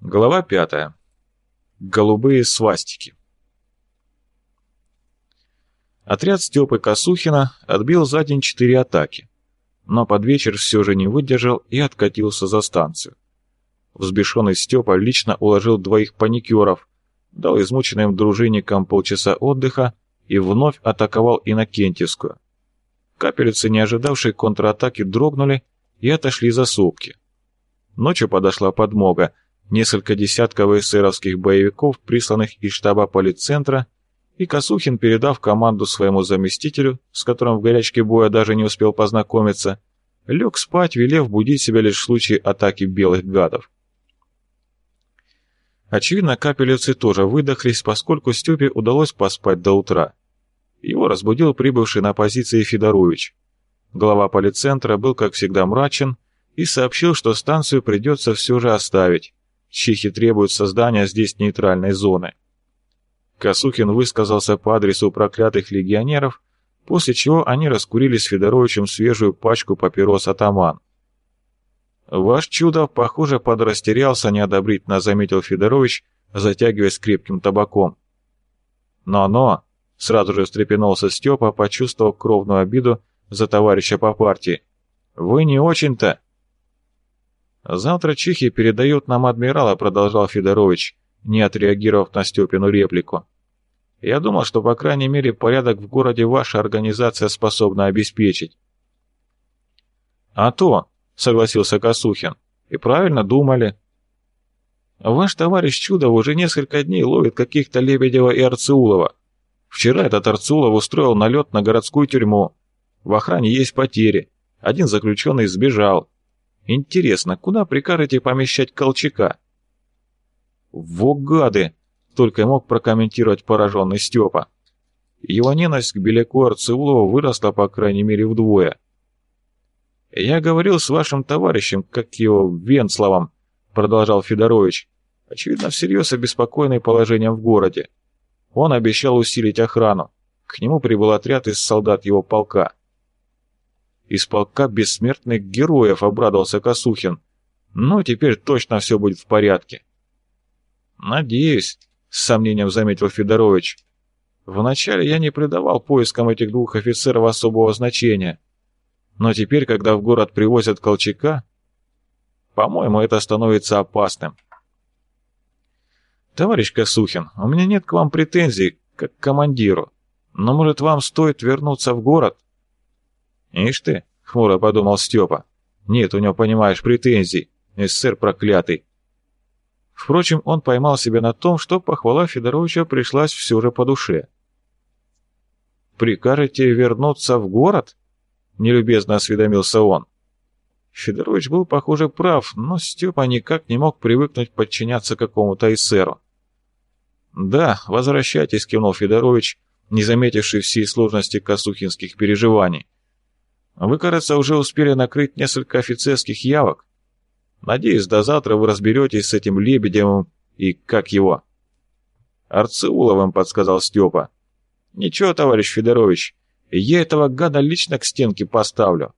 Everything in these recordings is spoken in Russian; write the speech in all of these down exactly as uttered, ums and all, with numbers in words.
Глава пятая. Голубые свастики. Отряд Степы Косухина отбил за день четыре атаки, но под вечер все же не выдержал и откатился за станцию. Взбешенный Степа лично уложил двоих паникеров, дал измученным дружинникам полчаса отдыха и вновь атаковал Иннокентьевскую. Капелевцы, не ожидавшие контратаки, дрогнули и отошли за сопки. Ночью подошла подмога, несколько десятков эсеровских боевиков, присланных из штаба полицентра, и Косухин, передав команду своему заместителю, с которым в горячке боя даже не успел познакомиться, лег спать, велев будить себя лишь в случае атаки белых гадов. Очевидно, капелевцы тоже выдохлись, поскольку Степе удалось поспать до утра. Его разбудил прибывший на позиции Федорович. Глава полицентра был, как всегда, мрачен и сообщил, что станцию придется все же оставить. Чехи требуют создания здесь нейтральной зоны. Косухин высказался по адресу проклятых легионеров, после чего они раскурили с Федоровичем свежую пачку папирос «Атаман». «Ваш Чудов, похоже, подрастерялся», — неодобрительно заметил Федорович, затягиваясь крепким табаком. «Но-но», — сразу же встрепенулся Степа, почувствовав кровную обиду за товарища по партии. «Вы не очень-то...» «Завтра чехи передают нам адмирала», — продолжал Федорович, не отреагировав на Степину реплику. «Я думал, что, по крайней мере, порядок в городе ваша организация способна обеспечить». «А то», — согласился Косухин, — «и правильно думали». «Ваш товарищ Чудов уже несколько дней ловит каких-то Лебедева и Арцеулова. Вчера этот Арцеулов устроил налет на городскую тюрьму. В охране есть потери. Один заключенный сбежал. Интересно, куда прикажете помещать Колчака?» «Во гады!» — только и мог прокомментировать пораженный Степа. Его ненависть к Беляку Арцеулову выросла, по крайней мере, вдвое. «Я говорил с вашим товарищем, как его, Венцловым», — продолжал Федорович, очевидно, всерьез обеспокоенный положением в городе. Он обещал усилить охрану. К нему прибыл отряд из солдат его полка. «Из полка бессмертных героев», — обрадовался Косухин. «Ну, теперь точно все будет в порядке». «Надеюсь», — с сомнением заметил Федорович. «Вначале я не придавал поискам этих двух офицеров особого значения. Но теперь, когда в город привозят Колчака, по-моему, это становится опасным». «Товарищ Косухин, у меня нет к вам претензий, как к командиру. Но, может, вам стоит вернуться в город?» «Ишь ты», — хмуро подумал Степа, — «нет у него, понимаешь, претензий, эсер проклятый». Впрочем, он поймал себя на том, что похвала Федоровича пришлась все же по душе. «Прикажете вернуться в город?» — нелюбезно осведомился он. Федорович был, похоже, прав, но Степа никак не мог привыкнуть подчиняться какому-то эсеру. «Да, возвращайтесь», — кивнул Федорович, не заметивший всей сложности косухинских переживаний. «Вы, кажется, уже успели накрыть несколько офицерских явок. Надеюсь, до завтра вы разберетесь с этим Лебедевым и как его?» «Арцеуловым», — подсказал Степа. «Ничего, товарищ Федорович, я этого гада лично к стенке поставлю».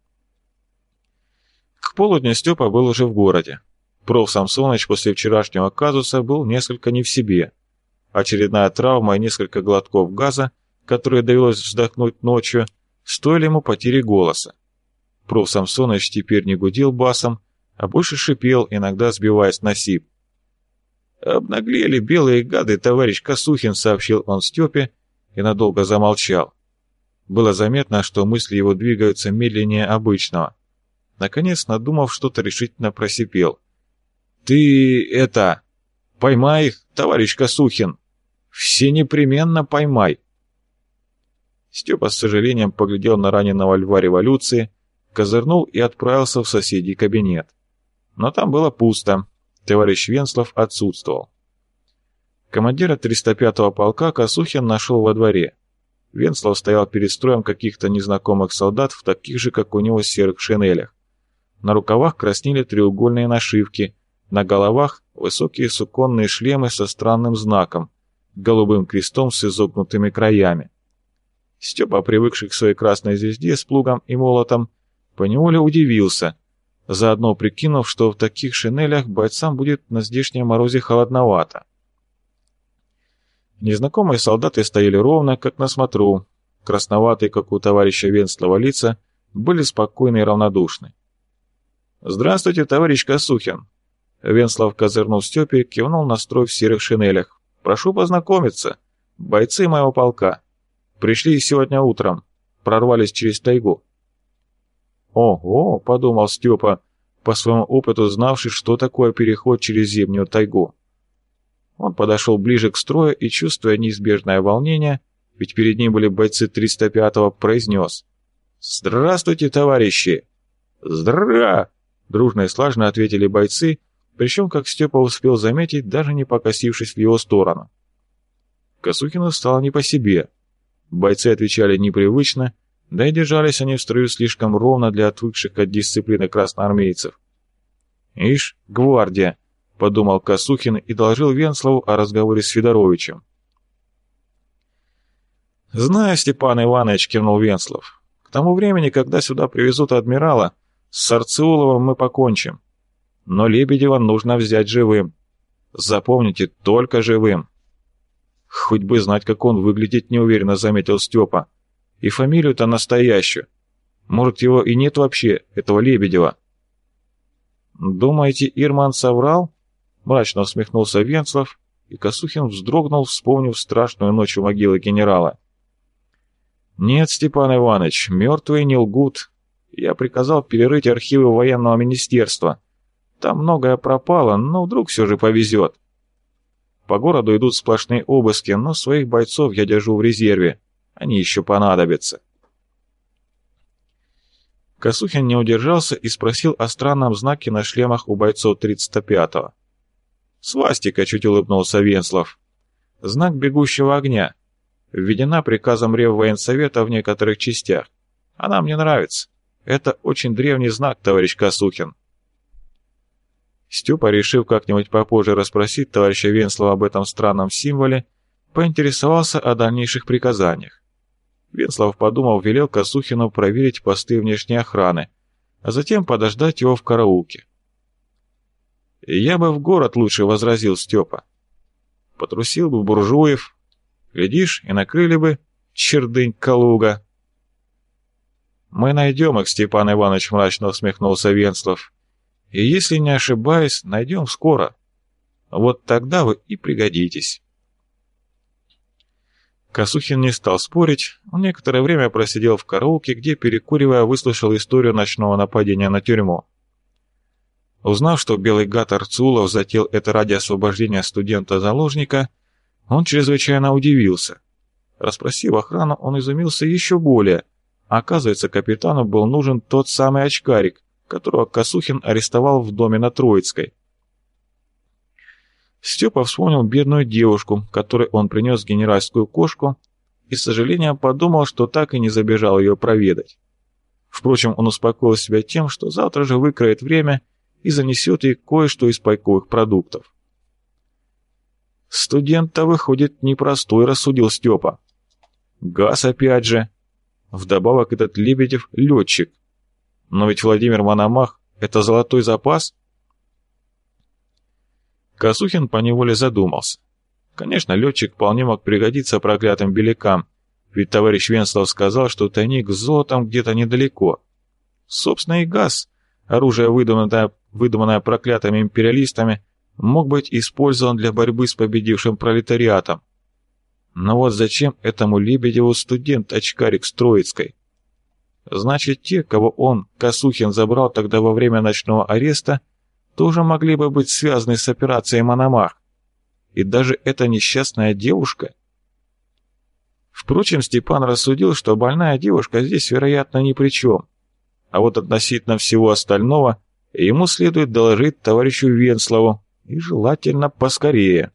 К полудню Степа был уже в городе. Проф. Самсоныч после вчерашнего казуса был несколько не в себе. Очередная травма и несколько глотков газа, которые довелось вздохнуть ночью, стоили ему потери голоса. Проф. Самсоныч теперь не гудел басом, а больше шипел, иногда сбиваясь на сип. «Обнаглели белые гады, товарищ Косухин», — сообщил он Степе и надолго замолчал. Было заметно, что мысли его двигаются медленнее обычного. Наконец, надумав что-то, решительно просипел. «Ты это... поймай их, товарищ Косухин! Все непременно поймай!» Степа с сожалением поглядел на раненого льва революции, козырнул и отправился в соседний кабинет. Но там было пусто, товарищ Венцлов отсутствовал. Командира триста пятого полка Косухин нашел во дворе. Венцлов стоял перед строем каких-то незнакомых солдат в таких же, как у него, серых шинелях. На рукавах краснели треугольные нашивки, на головах высокие суконные шлемы со странным знаком, голубым крестом с изогнутыми краями. Степа, привыкший к своей красной звезде с плугом и молотом, поневоле удивился. заодно прикинув, что в таких шинелях бойцам будет на здешнем морозе холодновато. Незнакомые солдаты стояли ровно, как на смотру. Красноватые, как у товарища Венслова, лица были спокойны и равнодушны. «Здравствуйте, товарищ Косухин!» Венслов, козырнув Степе, кивнул на строй в серых шинелях. «Прошу познакомиться. Бойцы моего полка. Пришли сегодня утром. Прорвались через тайгу». «Ого!» — подумал Степа, по своему опыту знавший, что такое переход через зимнюю тайгу. Он подошел ближе к строю и, чувствуя неизбежное волнение, ведь перед ним были бойцы триста пятого, произнес: «Здравствуйте, товарищи!» «Здра!» — дружно и слаженно ответили бойцы, причем, как Степа успел заметить, даже не покосившись в его сторону. Косухину стало не по себе. Бойцы отвечали непривычно, да и держались они в строю слишком ровно для отвыкших от дисциплины красноармейцев. «Ишь, гвардия!» — подумал Косухин и доложил Венслову о разговоре с Федоровичем. «Знаю, Степан Иванович», — кивнул Венслов. «К тому времени, когда сюда привезут адмирала, с Арцеуловым мы покончим. Но Лебедева нужно взять живым. Запомните, только живым». «Хоть бы знать, как он выглядит», — неуверенно заметил Степа. «И фамилию-то настоящую. Может, его и нет вообще, этого Лебедева». «Думаете, Ирман соврал?» — мрачно усмехнулся Венслов, и Косухин вздрогнул, вспомнив страшную ночь у могилы генерала. «Нет, Степан Иванович, мертвые не лгут. Я приказал перерыть архивы военного министерства. Там многое пропало, но вдруг все же повезет. По городу идут сплошные обыски, но своих бойцов я держу в резерве. Они еще понадобятся». Косухин не удержался и спросил о странном знаке на шлемах у бойцов тридцать пятого. «Свастика», — чуть улыбнулся Венслов. «Знак бегущего огня. Введена приказом Реввоенсовета в некоторых частях. Она мне нравится. Это очень древний знак, товарищ Косухин». Степа, решив как-нибудь попозже расспросить товарища Венслова об этом странном символе, поинтересовался о дальнейших приказаниях. Венслов, подумав, велел Косухину проверить посты внешней охраны, а затем подождать его в караулке. «Я бы в город лучше», — возразил Степа. «Потрусил бы буржуев, глядишь, и накрыли бы чердынь-калуга». «Мы найдем их», — Степан Иванович мрачно усмехнулся Венслов. «И если не ошибаюсь, найдем скоро. Вот тогда вы и пригодитесь». Косухин не стал спорить, он некоторое время просидел в караулке, где, перекуривая, выслушал историю ночного нападения на тюрьму. Узнав, что белый гад Арцулов затеял это ради освобождения студента-заложника, он чрезвычайно удивился. Расспросив охрану, он изумился еще более. Оказывается, капитану был нужен тот самый очкарик, которого Косухин арестовал в доме на Троицкой. Степа вспомнил бедную девушку, которой он принес генеральскую кошку, и с сожалением подумал, что так и не забежал ее проведать. Впрочем, он успокоил себя тем, что завтра же выкроет время и занесет ей кое-что из пайковых продуктов. «Студент-то, выходит, непростой», — рассудил Степа. «Газ опять же. Вдобавок этот Лебедев — летчик. Но ведь Владимир Мономах — это золотой запас». Косухин поневоле задумался. Конечно, летчик вполне мог пригодиться проклятым белякам, ведь товарищ Венслов сказал, что тайник с золотом где-то недалеко. Собственно, и газ, оружие, выдуманное, выдуманное проклятыми империалистами, мог быть использован для борьбы с победившим пролетариатом. Но вот зачем этому Лебедеву студент-очкарик с Троицкой? Значит, те, кого он, Косухин, забрал тогда во время ночного ареста, тоже могли бы быть связаны с операцией «Мономах». И даже эта несчастная девушка. Впрочем, Степан рассудил, что больная девушка здесь, вероятно, ни при чем. А вот относительно всего остального ему следует доложить товарищу Венслову, и желательно поскорее.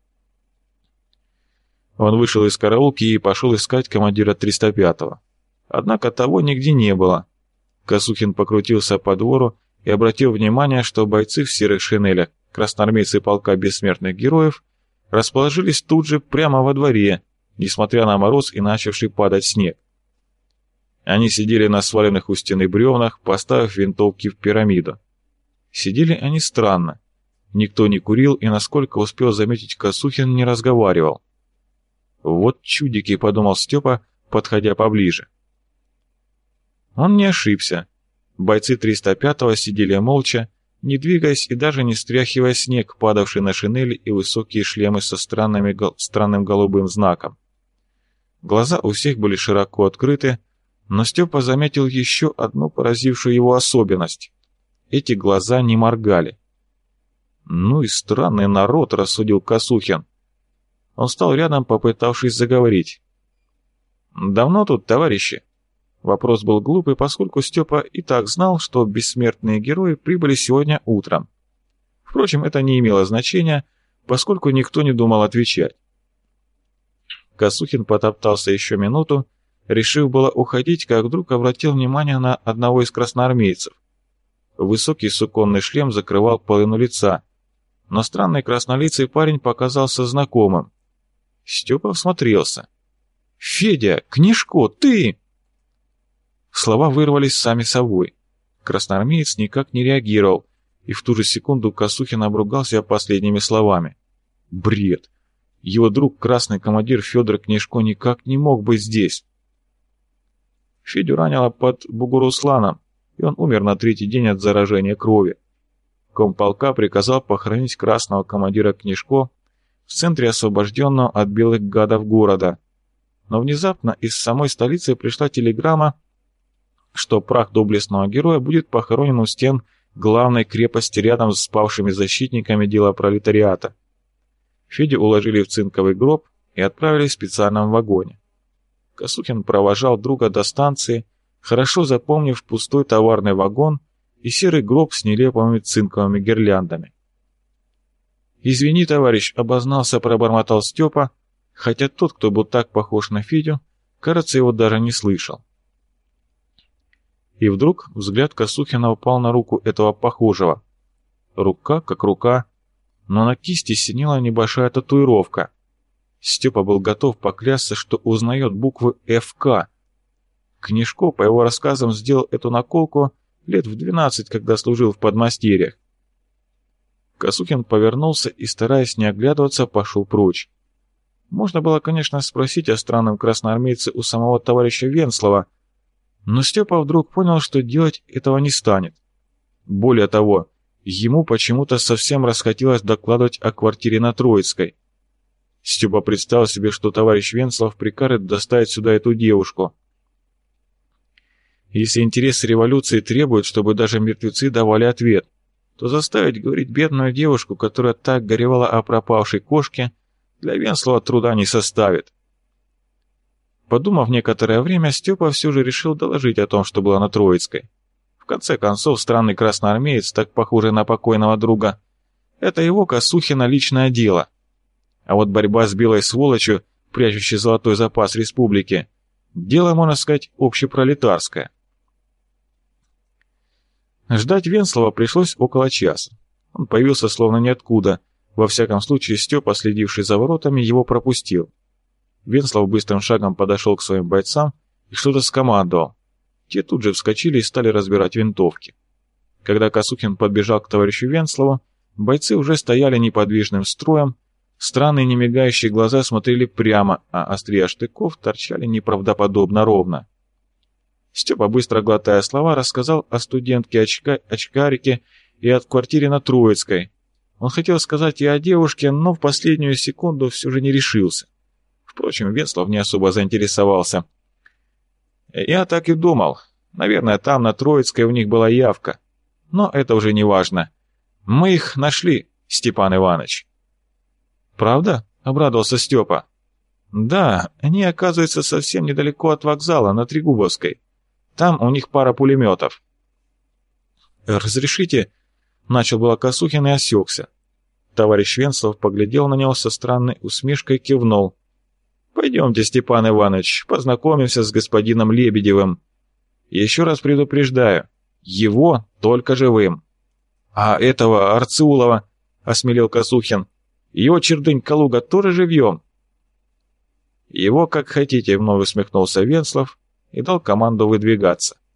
Он вышел из караулки и пошел искать командира триста пятого. Однако того нигде не было. Косухин покрутился по двору и обратил внимание, что бойцы в серых шинелях, красноармейцы полка бессмертных героев, расположились тут же прямо во дворе, несмотря на мороз и начавший падать снег. Они сидели на сваленных у стены бревнах, поставив винтовки в пирамиду. Сидели они странно. Никто не курил и, насколько успел заметить Косухин, не разговаривал. «Вот чудики», — подумал Степа, подходя поближе. Он не ошибся. Бойцы триста пятого сидели молча, не двигаясь и даже не стряхивая снег, падавший на шинели и высокие шлемы со странными, странным голубым знаком. Глаза у всех были широко открыты, но Степа заметил еще одну поразившую его особенность. Эти глаза не моргали. «Ну и странный народ», — рассудил Косухин. Он стал рядом, попытавшись заговорить. «Давно тут, товарищи?» Вопрос был глупый, поскольку Степа и так знал, что бессмертные герои прибыли сегодня утром. Впрочем, это не имело значения, поскольку никто не думал отвечать. Косухин потоптался еще минуту, решив было уходить, как вдруг обратил внимание на одного из красноармейцев. Высокий суконный шлем закрывал половину лица, но странный краснолицый парень показался знакомым. Степа всмотрелся. «Федя, Книжко, ты!» Слова вырвались сами собой. Красноармеец никак не реагировал, и в ту же секунду Косухин обругал себя последними словами. Бред! Его друг, красный командир Федор Книжко, никак не мог быть здесь. Федю ранило под Бугурусланом, и он умер на третий день от заражения крови. Комполка приказал похоронить красного командира Книжко в центре освобожденного от белых гадов города. Но внезапно из самой столицы пришла телеграмма, что прах доблестного героя будет похоронен у стен главной крепости рядом с спавшими защитниками дела пролетариата. Федю уложили в цинковый гроб и отправили в специальном вагоне. Косухин провожал друга до станции, хорошо запомнив пустой товарный вагон и серый гроб с нелепыми цинковыми гирляндами. «Извини, товарищ», — обознался, пробормотал Степа, хотя тот, кто был так похож на Федю, кажется, его даже не слышал. И вдруг взгляд Косухина упал на руку этого похожего. Рука как рука, но на кисти синела небольшая татуировка. Степа был готов поклясться, что узнает буквы эф ка. Книжко, по его рассказам, сделал эту наколку лет в двенадцать, когда служил в подмастерьях. Косухин повернулся и, стараясь не оглядываться, пошел прочь. Можно было, конечно, спросить о странном красноармейце у самого товарища Венслова, но Степа вдруг понял, что делать этого не станет. Более того, ему почему-то совсем расхотелось докладывать о квартире на Троицкой. Степа представил себе, что товарищ Венслов прикажет доставить сюда эту девушку. Если интересы революции требуют, чтобы даже мертвецы давали ответ, то заставить говорить бедную девушку, которая так горевала о пропавшей кошке, для Венслова труда не составит. Подумав некоторое время, Степа все же решил доложить о том, что было на Троицкой. В конце концов, странный красноармеец, так похожий на покойного друга, это его, Косухина, личное дело. А вот борьба с белой сволочью, прячущей золотой запас республики, дело, можно сказать, общепролетарское. Ждать Венслова пришлось около часа. Он появился словно ниоткуда. Во всяком случае, Степа, следивший за воротами, его пропустил. Венслов быстрым шагом подошел к своим бойцам и что-то скомандовал. Те тут же вскочили и стали разбирать винтовки. Когда Косухин подбежал к товарищу Венслову, бойцы уже стояли неподвижным строем, странные немигающие глаза смотрели прямо, а острия штыков торчали неправдоподобно ровно. Степа, быстро глотая слова, рассказал о студентке-очкарике и о квартире на Троицкой. Он хотел сказать и о девушке, но в последнюю секунду все же не решился. Впрочем, Венслов не особо заинтересовался. «Я так и думал. Наверное, там, на Троицкой, у них была явка. Но это уже не важно. Мы их нашли, Степан Иванович». «Правда?» — обрадовался Степа. «Да, они, оказывается, совсем недалеко от вокзала, на Трегубовской. Там у них пара пулеметов». «Разрешите?» — начал было Косухин и осекся. Товарищ Венслов поглядел на него со странной усмешкой и кивнул. «Пойдемте, Степан Иванович, познакомимся с господином Лебедевым. Еще раз предупреждаю, его только живым». «А этого Арцеулова?» — осмелел Косухин. «Его чердынь Калуга тоже живьем?» «Его как хотите», — вновь усмехнулся Венслов и дал команду выдвигаться.